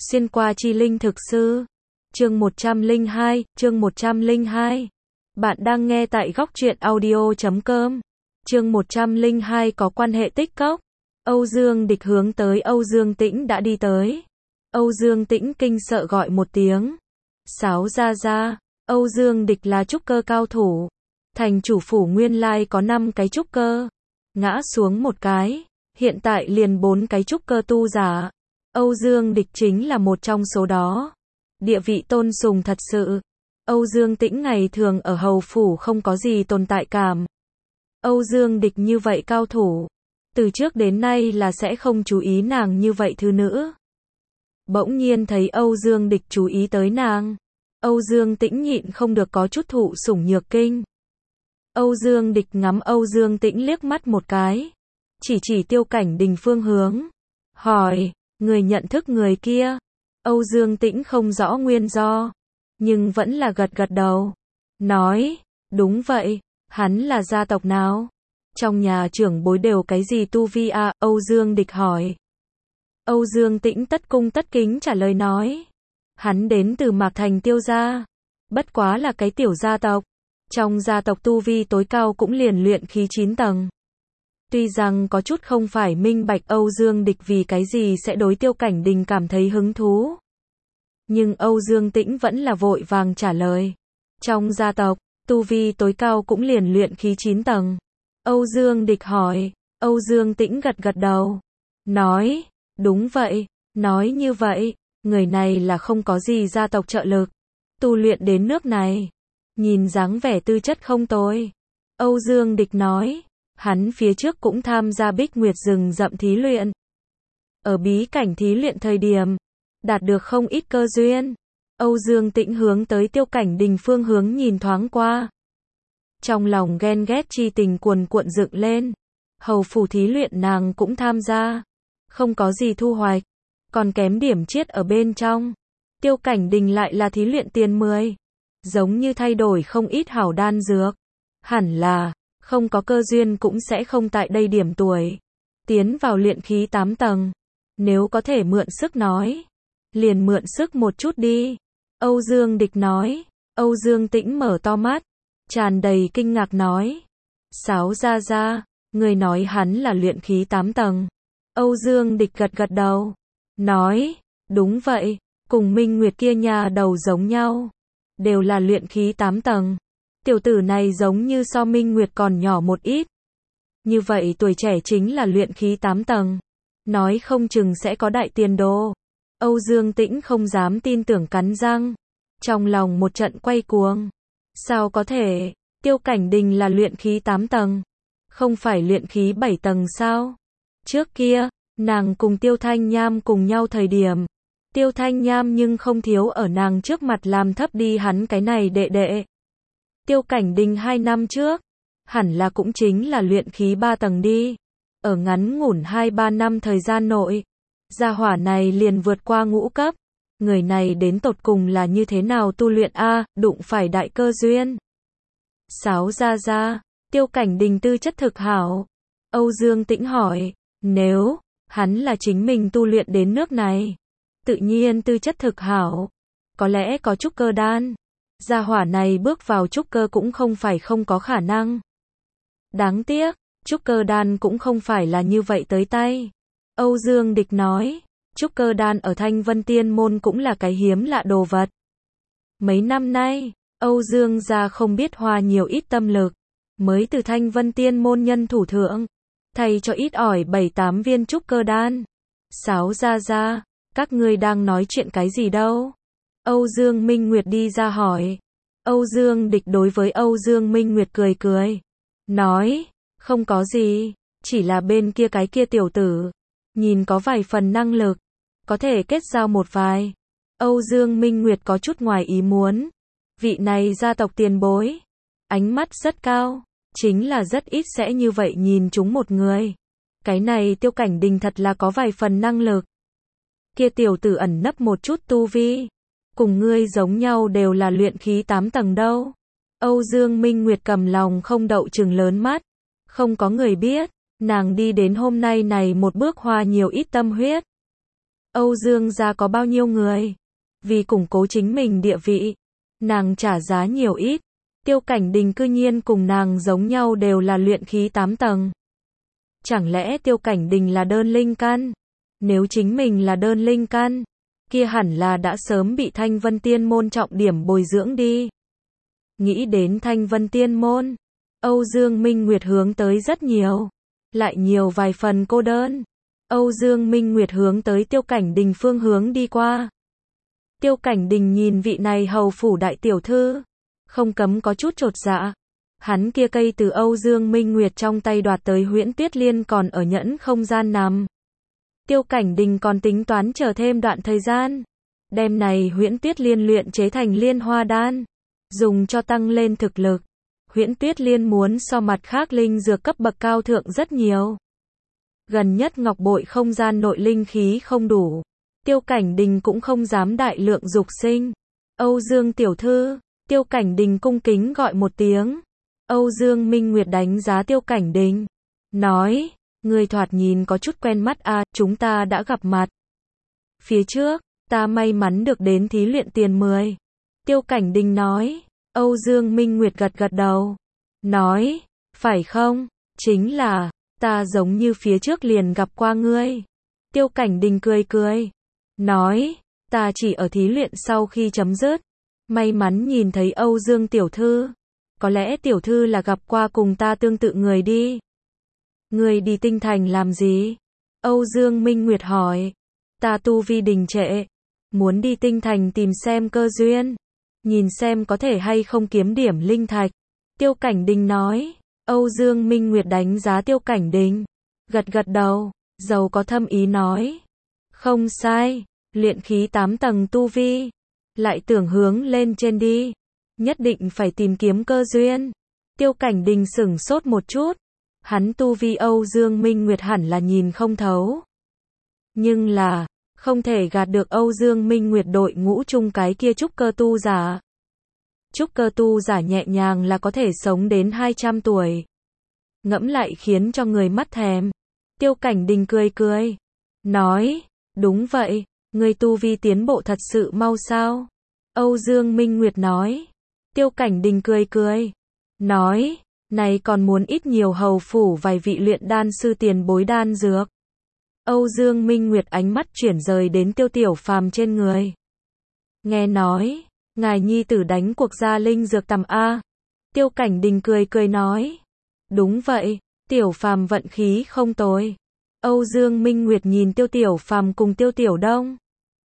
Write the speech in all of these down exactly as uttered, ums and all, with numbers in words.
Xuyên qua chi linh thực sư. Chương một trăm lẻ hai, chương một trăm lẻ hai. Bạn đang nghe tại góc truyện audio chấm com. Chương một trăm lẻ hai có quan hệ tích cốc. Âu Dương Địch hướng tới Âu Dương Tĩnh đã đi tới. Âu Dương Tĩnh kinh sợ gọi một tiếng. Sáo ra ra. Âu Dương Địch là trúc cơ cao thủ. Thành chủ phủ nguyên lai có năm cái trúc cơ. Ngã xuống một cái. Hiện tại liền bốn cái trúc cơ tu giả. Âu Dương Địch chính là một trong số đó. Địa vị tôn sùng thật sự. Âu Dương Tĩnh ngày thường ở hầu phủ không có gì tồn tại cảm. Âu Dương Địch như vậy cao thủ. Từ trước đến nay là sẽ không chú ý nàng như vậy thứ nữ. Bỗng nhiên thấy Âu Dương Địch chú ý tới nàng. Âu Dương Tĩnh nhịn không được có chút thụ sủng nhược kinh. Âu Dương Địch ngắm Âu Dương Tĩnh liếc mắt một cái. Chỉ chỉ Tiêu Cảnh Đình phương hướng. Hỏi, người nhận thức người kia. Âu Dương Tĩnh không rõ nguyên do. Nhưng vẫn là gật gật đầu. Nói, đúng vậy, hắn là gia tộc nào? Trong nhà trưởng bối đều cái gì tu vi à? Âu Dương Địch hỏi. Âu Dương Tĩnh tất cung tất kính trả lời nói. Hắn đến từ Mạc Thành Tiêu gia. Bất quá là cái tiểu gia tộc. Trong gia tộc tu vi tối cao cũng liền luyện khí chín tầng. Tuy rằng có chút không phải minh bạch Âu Dương Địch vì cái gì sẽ đối Tiêu Cảnh Đình cảm thấy hứng thú. Nhưng Âu Dương Tĩnh vẫn là vội vàng trả lời. Trong gia tộc, tu vi tối cao cũng liền luyện khí chín tầng. Âu Dương Địch hỏi. Âu Dương Tĩnh gật gật đầu. Nói, đúng vậy, nói như vậy, người này là không có gì gia tộc trợ lực. Tu luyện đến nước này. Nhìn dáng vẻ tư chất không tồi. Âu Dương Địch nói. Hắn phía trước cũng tham gia Bích Nguyệt rừng rậm thí luyện. Ở bí cảnh thí luyện thời điểm, đạt được không ít cơ duyên. Âu Dương Tĩnh hướng tới Tiêu Cảnh Đình phương hướng nhìn thoáng qua. Trong lòng ghen ghét chi tình cuồn cuộn dựng lên. Hầu phủ thí luyện nàng cũng tham gia. Không có gì thu hoạch. Còn kém điểm chiết ở bên trong. Tiêu Cảnh Đình lại là thí luyện tiền mười. Giống như thay đổi không ít hảo đan dược. Hẳn là không có cơ duyên cũng sẽ không tại đây điểm tuổi. Tiến vào luyện khí tám tầng. Nếu có thể mượn sức nói. Liền mượn sức một chút đi. Âu Dương Địch nói. Âu Dương Tĩnh mở to mắt. Tràn đầy kinh ngạc nói. Sáo ra ra. Người nói hắn là luyện khí tám tầng. Âu Dương Địch gật gật đầu. Nói. Đúng vậy. Cùng Minh Nguyệt kia nhà đầu giống nhau. Đều là luyện khí tám tầng. Tiểu tử này giống như so Minh Nguyệt còn nhỏ một ít. Như vậy tuổi trẻ chính là luyện khí tám tầng. Nói không chừng sẽ có đại tiền đồ. Âu Dương Tĩnh không dám tin tưởng cắn răng. Trong lòng một trận quay cuồng. Sao có thể? Tiêu Cảnh Đình là luyện khí tám tầng. Không phải luyện khí bảy tầng sao? Trước kia, nàng cùng Tiêu Thanh Nham cùng nhau thời điểm. Tiêu Thanh Nham nhưng không thiếu ở nàng trước mặt làm thấp đi hắn cái này đệ đệ. Tiêu Cảnh Đình hai năm trước, hẳn là cũng chính là luyện khí ba tầng đi. Ở ngắn ngủn hai ba năm thời gian nội, gia hỏa này liền vượt qua ngũ cấp. Người này đến tột cùng là như thế nào tu luyện a, đụng phải đại cơ duyên. Sáo ra ra, Tiêu Cảnh Đình tư chất thực hảo. Âu Dương Tĩnh hỏi, nếu hắn là chính mình tu luyện đến nước này, tự nhiên tư chất thực hảo, có lẽ có trúc cơ đan. Gia hỏa này bước vào trúc cơ cũng không phải không có khả năng. Đáng tiếc, trúc cơ đan cũng không phải là như vậy tới tay. Âu Dương Địch nói, trúc cơ đan ở Thanh Vân Tiên Môn cũng là cái hiếm lạ đồ vật. Mấy năm nay, Âu Dương gia không biết hoa nhiều ít tâm lực, mới từ Thanh Vân Tiên Môn nhân thủ thượng, thay cho ít ỏi bảy tám viên trúc cơ đan. Sáo ra ra, các ngươi đang nói chuyện cái gì đâu? Âu Dương Minh Nguyệt đi ra hỏi. Âu Dương Địch đối với Âu Dương Minh Nguyệt cười cười. Nói, không có gì, chỉ là bên kia cái kia tiểu tử. Nhìn có vài phần năng lực, có thể kết giao một vài. Âu Dương Minh Nguyệt có chút ngoài ý muốn. Vị này gia tộc tiền bối. Ánh mắt rất cao, chính là rất ít sẽ như vậy nhìn chúng một người. Cái này Tiêu Cảnh Đình thật là có vài phần năng lực. Kia tiểu tử ẩn nấp một chút tu vi. Cùng ngươi giống nhau đều là luyện khí tám tầng đâu. Âu Dương Minh Nguyệt cầm lòng không đậu trừng lớn mắt. Không có người biết, nàng đi đến hôm nay này một bước hoa nhiều ít tâm huyết. Âu Dương gia có bao nhiêu người? Vì củng cố chính mình địa vị, nàng trả giá nhiều ít. Tiêu Cảnh Đình cư nhiên cùng nàng giống nhau đều là luyện khí tám tầng. Chẳng lẽ Tiêu Cảnh Đình là đơn linh căn? Nếu chính mình là đơn linh căn, kia hẳn là đã sớm bị Thanh Vân Tiên Môn trọng điểm bồi dưỡng đi. Nghĩ đến Thanh Vân Tiên Môn, Âu Dương Minh Nguyệt hướng tới rất nhiều, lại nhiều vài phần cô đơn. Âu Dương Minh Nguyệt hướng tới Tiêu Cảnh Đình phương hướng đi qua. Tiêu Cảnh Đình nhìn vị này hầu phủ đại tiểu thư, không cấm có chút chột dạ. Hắn kia cây từ Âu Dương Minh Nguyệt trong tay đoạt tới Huyễn Tuyết Liên còn ở nhẫn không gian nằm. Tiêu Cảnh Đình còn tính toán chờ thêm đoạn thời gian, đem này Huyễn Tuyết Liên luyện chế thành Liên Hoa Đan, dùng cho tăng lên thực lực. Huyễn Tuyết Liên muốn so mặt khác linh dược cấp bậc cao thượng rất nhiều. Gần nhất ngọc bội không gian nội linh khí không đủ, Tiêu Cảnh Đình cũng không dám đại lượng dục sinh. Âu Dương tiểu thư, Tiêu Cảnh Đình cung kính gọi một tiếng. Âu Dương Minh Nguyệt đánh giá Tiêu Cảnh Đình, nói, người thoạt nhìn có chút quen mắt à, chúng ta đã gặp mặt. Phía trước, ta may mắn được đến thí luyện tiền mười. Tiêu Cảnh Đình nói. Âu Dương Minh Nguyệt gật gật đầu, nói, phải không, chính là, ta giống như phía trước liền gặp qua ngươi. Tiêu Cảnh Đình cười cười, nói, ta chỉ ở thí luyện sau khi chấm dứt, may mắn nhìn thấy Âu Dương tiểu thư, có lẽ tiểu thư là gặp qua cùng ta tương tự người đi. Ngươi đi Tinh Thành làm gì? Âu Dương Minh Nguyệt hỏi. Ta tu vi đình trệ, muốn đi Tinh Thành tìm xem cơ duyên, nhìn xem có thể hay không kiếm điểm linh thạch. Tiêu Cảnh Đình nói. Âu Dương Minh Nguyệt đánh giá Tiêu Cảnh Đình, gật gật đầu, giàu có thâm ý nói. Không sai, luyện khí tám tầng tu vi, lại tưởng hướng lên trên đi, nhất định phải tìm kiếm cơ duyên. Tiêu Cảnh Đình sửng sốt một chút, hắn tu vi Âu Dương Minh Nguyệt hẳn là nhìn không thấu. Nhưng là, không thể gạt được Âu Dương Minh Nguyệt đội ngũ chung cái kia trúc cơ tu giả. Trúc cơ tu giả nhẹ nhàng là có thể sống đến hai trăm tuổi. Ngẫm lại khiến cho người mắt thèm. Tiêu Cảnh Đình cười cười, nói, đúng vậy, người tu vi tiến bộ thật sự mau sao? Âu Dương Minh Nguyệt nói. Tiêu Cảnh Đình cười cười, nói, này còn muốn ít nhiều hầu phủ vài vị luyện đan sư tiền bối đan dược. Âu Dương Minh Nguyệt ánh mắt chuyển rời đến Tiêu Tiểu Phàm trên người. Nghe nói, ngài nhi tử đánh cuộc ra linh dược tầm A. Tiêu Cảnh Đình cười cười nói. Đúng vậy, Tiểu Phàm vận khí không tồi. Âu Dương Minh Nguyệt nhìn Tiêu Tiểu Phàm cùng Tiêu Tiểu Đông,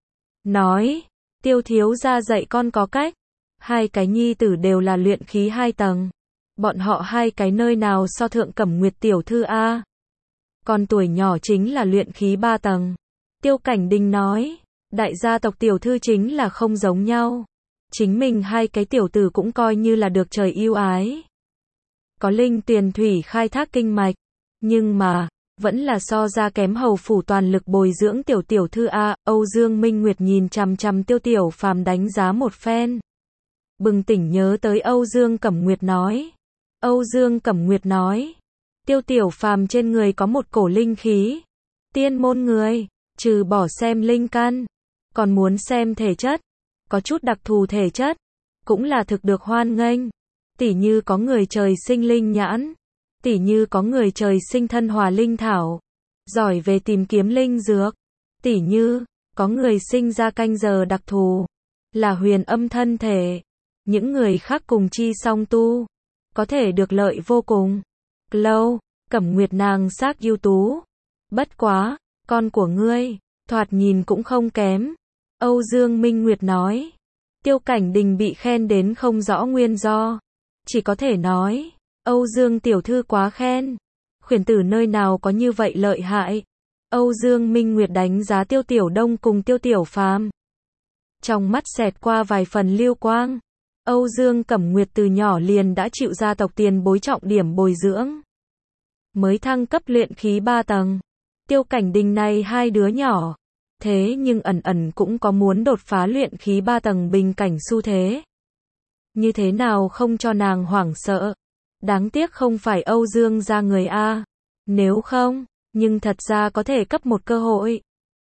nói, Tiêu thiếu gia dạy con có cách. Hai cái nhi tử đều là luyện khí hai tầng. Bọn họ hai cái nơi nào so thượng Cẩm Nguyệt tiểu thư A. Còn tuổi nhỏ chính là luyện khí ba tầng. Tiêu Cảnh Đình nói, đại gia tộc tiểu thư chính là không giống nhau. Chính mình hai cái tiểu tử cũng coi như là được trời yêu ái. Có linh tuyền thủy khai thác kinh mạch. Nhưng mà, vẫn là so ra kém hầu phủ toàn lực bồi dưỡng tiểu tiểu thư A. Âu Dương Minh Nguyệt nhìn chằm chằm Tiêu Tiểu Phàm đánh giá một phen. Bừng tỉnh nhớ tới Âu Dương Cẩm Nguyệt nói. Âu Dương Cẩm Nguyệt nói, Tiêu Tiểu Phàm trên người có một cổ linh khí. Tiên môn người, trừ bỏ xem linh căn, còn muốn xem thể chất. Có chút đặc thù thể chất, cũng là thực được hoan nghênh. Tỉ như có người trời sinh linh nhãn, tỉ như có người trời sinh thân hòa linh thảo, giỏi về tìm kiếm linh dược, tỉ như có người sinh ra canh giờ đặc thù, là huyền âm thân thể. Những người khác cùng chi song tu, có thể được lợi vô cùng. Lâu, Cẩm Nguyệt nàng xác ưu tú. Bất quá, con của ngươi, thoạt nhìn cũng không kém. Âu Dương Minh Nguyệt nói. Tiêu Cảnh Đình bị khen đến không rõ nguyên do. Chỉ có thể nói, Âu Dương tiểu thư quá khen. Khuyển tử nơi nào có như vậy lợi hại. Âu Dương Minh Nguyệt đánh giá Tiêu Tiểu Đông cùng Tiêu Tiểu Phàm. Trong mắt xẹt qua vài phần lưu quang. Âu Dương Cẩm Nguyệt từ nhỏ liền đã chịu gia tộc tiền bối trọng điểm bồi dưỡng. Mới thăng cấp luyện khí ba tầng. Tiêu Cảnh Đình này hai đứa nhỏ. Thế nhưng ẩn ẩn cũng có muốn đột phá luyện khí ba tầng bình cảnh xu thế. Như thế nào không cho nàng hoảng sợ. Đáng tiếc không phải Âu Dương gia người A. Nếu không, nhưng thật ra có thể cấp một cơ hội.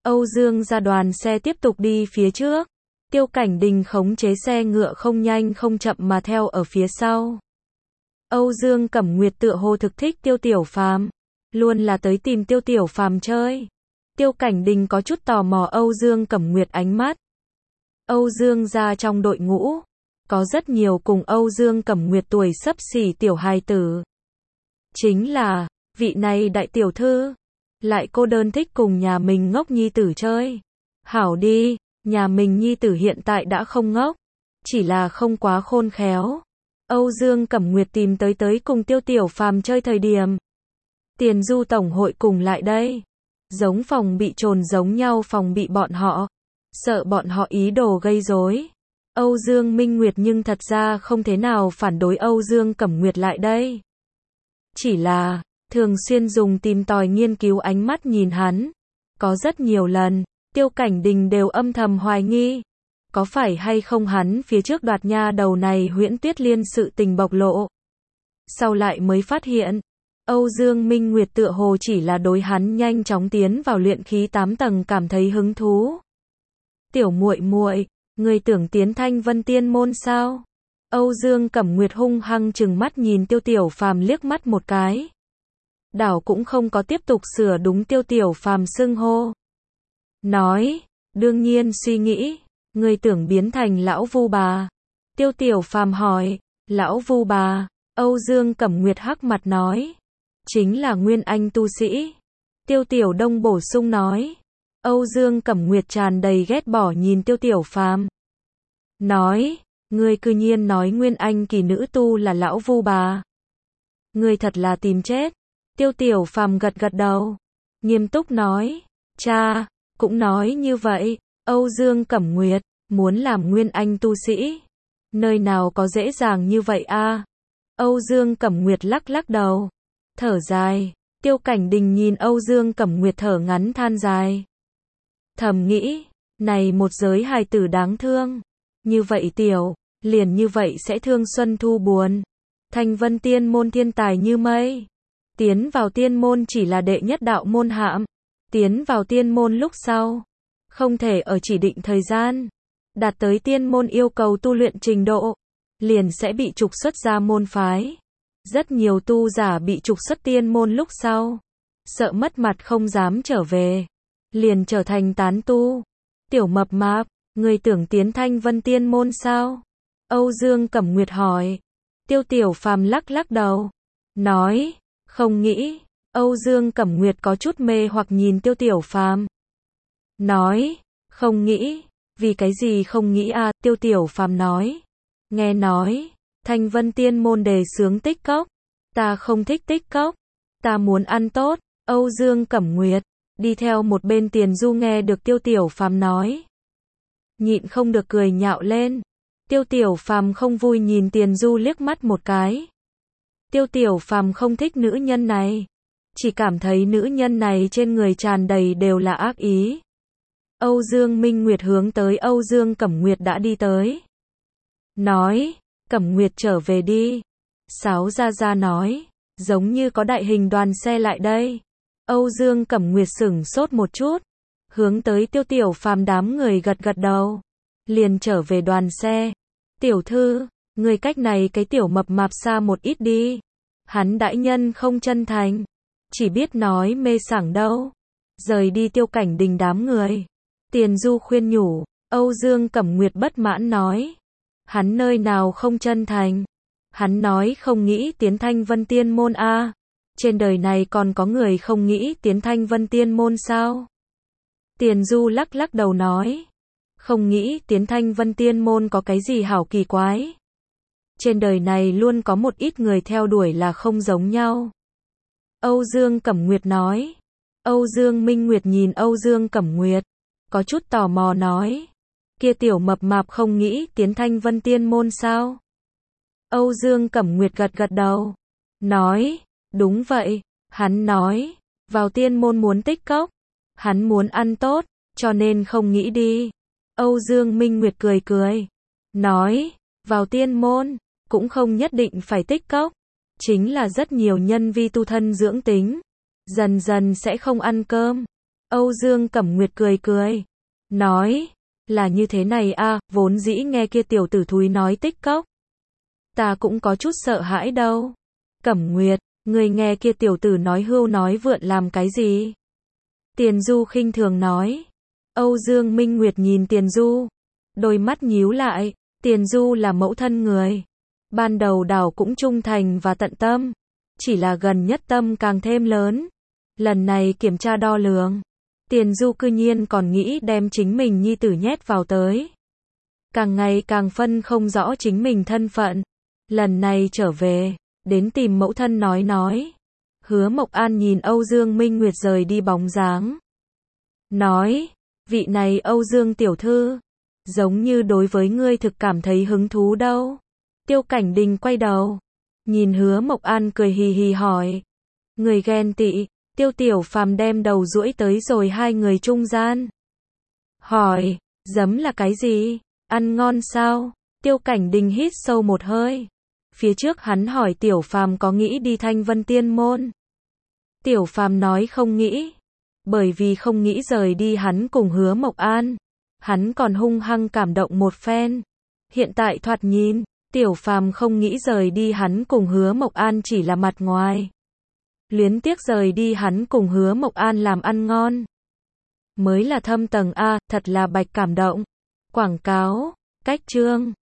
Âu Dương ra đoàn xe tiếp tục đi phía trước. Tiêu Cảnh Đình khống chế xe ngựa không nhanh không chậm mà theo ở phía sau. Âu Dương Cẩm Nguyệt tựa hồ thực thích Tiêu Tiểu Phàm, luôn là tới tìm Tiêu Tiểu Phàm chơi. Tiêu Cảnh Đình có chút tò mò Âu Dương Cẩm Nguyệt ánh mắt. Âu Dương gia trong đội ngũ, có rất nhiều cùng Âu Dương Cẩm Nguyệt tuổi xấp xỉ tiểu hài tử. Chính là, vị này đại tiểu thư, lại cô đơn thích cùng nhà mình ngốc nhi tử chơi. Hảo đi, nhà mình nhi tử hiện tại đã không ngốc, chỉ là không quá khôn khéo. Âu Dương Cẩm Nguyệt tìm tới tới cùng Tiêu Tiểu Phàm chơi thời điểm. Tiền Du Tổng hội cùng lại đây. Giống phòng bị trồn giống nhau phòng bị bọn họ. Sợ bọn họ ý đồ gây rối. Âu Dương Minh Nguyệt nhưng thật ra không thế nào phản đối Âu Dương Cẩm Nguyệt lại đây. Chỉ là, thường xuyên dùng tìm tòi nghiên cứu ánh mắt nhìn hắn. Có rất nhiều lần, Tiêu Cảnh Đình đều âm thầm hoài nghi. Có phải hay không hắn phía trước đoạt nha đầu này Huyễn Tuyết Liên sự tình bộc lộ. Sau lại mới phát hiện, Âu Dương Minh Nguyệt tựa hồ chỉ là đối hắn nhanh chóng tiến vào luyện khí tám tầng cảm thấy hứng thú. Tiểu muội muội, người tưởng tiến Thanh Vân Tiên môn sao? Âu Dương Cẩm Nguyệt hung hăng trừng mắt nhìn Tiêu Tiểu Phàm liếc mắt một cái. Đảo cũng không có tiếp tục sửa đúng Tiêu Tiểu Phàm xưng hô. Nói, đương nhiên suy nghĩ, người tưởng biến thành lão vu bà. Tiêu Tiểu Phàm hỏi, lão vu bà, Âu Dương Cẩm Nguyệt hắc mặt nói, chính là nguyên anh tu sĩ. Tiêu Tiểu Đông bổ sung nói. Âu Dương Cẩm Nguyệt tràn đầy ghét bỏ nhìn Tiêu Tiểu Phàm. Nói, ngươi cư nhiên nói nguyên anh kỳ nữ tu là lão vu bà. Ngươi thật là tìm chết. Tiêu Tiểu Phàm gật gật đầu. Nghiêm túc nói, cha, cũng nói như vậy. Âu Dương Cẩm Nguyệt, muốn làm nguyên anh tu sĩ. Nơi nào có dễ dàng như vậy a? Âu Dương Cẩm Nguyệt lắc lắc đầu. Thở dài. Tiêu Cảnh Đình nhìn Âu Dương Cẩm Nguyệt thở ngắn than dài. Thầm nghĩ, này một giới hài tử đáng thương. Như vậy tiểu, liền như vậy sẽ thương xuân thu buồn. Thanh Vân Tiên môn thiên tài như mây. Tiến vào tiên môn chỉ là đệ nhất đạo môn hạm. Tiến vào tiên môn lúc sau, không thể ở chỉ định thời gian đạt tới tiên môn yêu cầu tu luyện trình độ, liền sẽ bị trục xuất ra môn phái. Rất nhiều tu giả bị trục xuất tiên môn lúc sau, sợ mất mặt không dám trở về, liền trở thành tán tu. Tiểu mập mạp, người tưởng tiến Thanh Vân Tiên môn sao? Âu Dương Cẩm Nguyệt hỏi. Tiêu Tiểu Phàm lắc lắc đầu, nói, không nghĩ. Âu Dương Cẩm Nguyệt có chút mê hoặc nhìn Tiêu Tiểu Phàm. Nói, không nghĩ, vì cái gì không nghĩ à? Tiêu Tiểu Phàm nói, nghe nói, Thanh Vân Tiên môn đề xướng tích cốc, ta không thích tích cốc, ta muốn ăn tốt. Âu Dương Cẩm Nguyệt, đi theo một bên Tiền Du nghe được Tiêu Tiểu Phàm nói, nhịn không được cười nhạo lên. Tiêu Tiểu Phàm không vui nhìn Tiền Du liếc mắt một cái. Tiêu Tiểu Phàm không thích nữ nhân này, chỉ cảm thấy nữ nhân này trên người tràn đầy đều là ác ý. Âu Dương Minh Nguyệt hướng tới Âu Dương Cẩm Nguyệt đã đi tới. Nói, Cẩm Nguyệt trở về đi. Sáo Gia Gia nói, giống như có đại hình đoàn xe lại đây. Âu Dương Cẩm Nguyệt sửng sốt một chút, hướng tới Tiêu Tiểu Phàm đám người gật gật đầu, liền trở về đoàn xe. Tiểu thư, người cách này cái tiểu mập mạp xa một ít đi. Hắn đại nhân không chân thành, chỉ biết nói mê sảng đâu. Rời đi Tiêu Cảnh Đình đám người. Tiền Du khuyên nhủ. Âu Dương Cẩm Nguyệt bất mãn nói, hắn nơi nào không chân thành? Hắn nói không nghĩ tiến Thanh Vân Tiên môn a. Trên đời này còn có người không nghĩ tiến Thanh Vân Tiên môn sao? Tiền Du lắc lắc đầu nói, không nghĩ tiến Thanh Vân Tiên môn có cái gì hảo kỳ quái? Trên đời này luôn có một ít người theo đuổi là không giống nhau. Âu Dương Cẩm Nguyệt nói. Âu Dương Minh Nguyệt nhìn Âu Dương Cẩm Nguyệt, có chút tò mò nói, kia tiểu mập mạp không nghĩ tiến Thanh Vân Tiên môn sao? Âu Dương Cẩm Nguyệt gật gật đầu, nói, đúng vậy. Hắn nói, vào tiên môn muốn tích cốc, hắn muốn ăn tốt, cho nên không nghĩ đi. Âu Dương Minh Nguyệt cười cười, nói, vào tiên môn, cũng không nhất định phải tích cốc, chính là rất nhiều nhân vi tu thân dưỡng tính, dần dần sẽ không ăn cơm. Âu Dương Cẩm Nguyệt cười cười, nói, là như thế này a, vốn dĩ nghe kia tiểu tử thúi nói tích cốc. Ta cũng có chút sợ hãi đâu. Cẩm Nguyệt, người nghe kia tiểu tử nói hưu nói vượn làm cái gì? Tiền Du khinh thường nói. Âu Dương Minh Nguyệt nhìn Tiền Du, đôi mắt nhíu lại, Tiền Du là mẫu thân người. Ban đầu đảo cũng trung thành và tận tâm, chỉ là gần nhất tâm càng thêm lớn. Lần này kiểm tra đo lường, Tiền Du cư nhiên còn nghĩ đem chính mình nhi tử nhét vào tới. Càng ngày càng phân không rõ chính mình thân phận. Lần này trở về, đến tìm mẫu thân nói nói. Hứa Mộc An nhìn Âu Dương Minh Nguyệt rời đi bóng dáng. Nói, vị này Âu Dương tiểu thư, giống như đối với ngươi thực cảm thấy hứng thú đâu. Tiêu Cảnh Đình quay đầu, nhìn Hứa Mộc An cười hì hì hỏi. Người ghen tị, Tiêu Tiểu Phàm đem đầu duỗi tới rồi hai người trung gian. Hỏi, giấm là cái gì? Ăn ngon sao? Tiêu Cảnh Đình hít sâu một hơi. Phía trước hắn hỏi Tiểu Phàm có nghĩ đi Thanh Vân Tiên Môn. Tiểu Phàm nói không nghĩ. Bởi vì không nghĩ rời đi hắn cùng Hứa Mộc An. Hắn còn hung hăng cảm động một phen. Hiện tại thoạt nhìn, Tiểu Phàm không nghĩ rời đi hắn cùng Hứa Mộc An chỉ là mặt ngoài. Luyến tiếc rời đi hắn cùng Hứa Mộc An làm ăn ngon. Mới là thâm tầng A, thật là bạch cảm động. Quảng cáo, cách chương.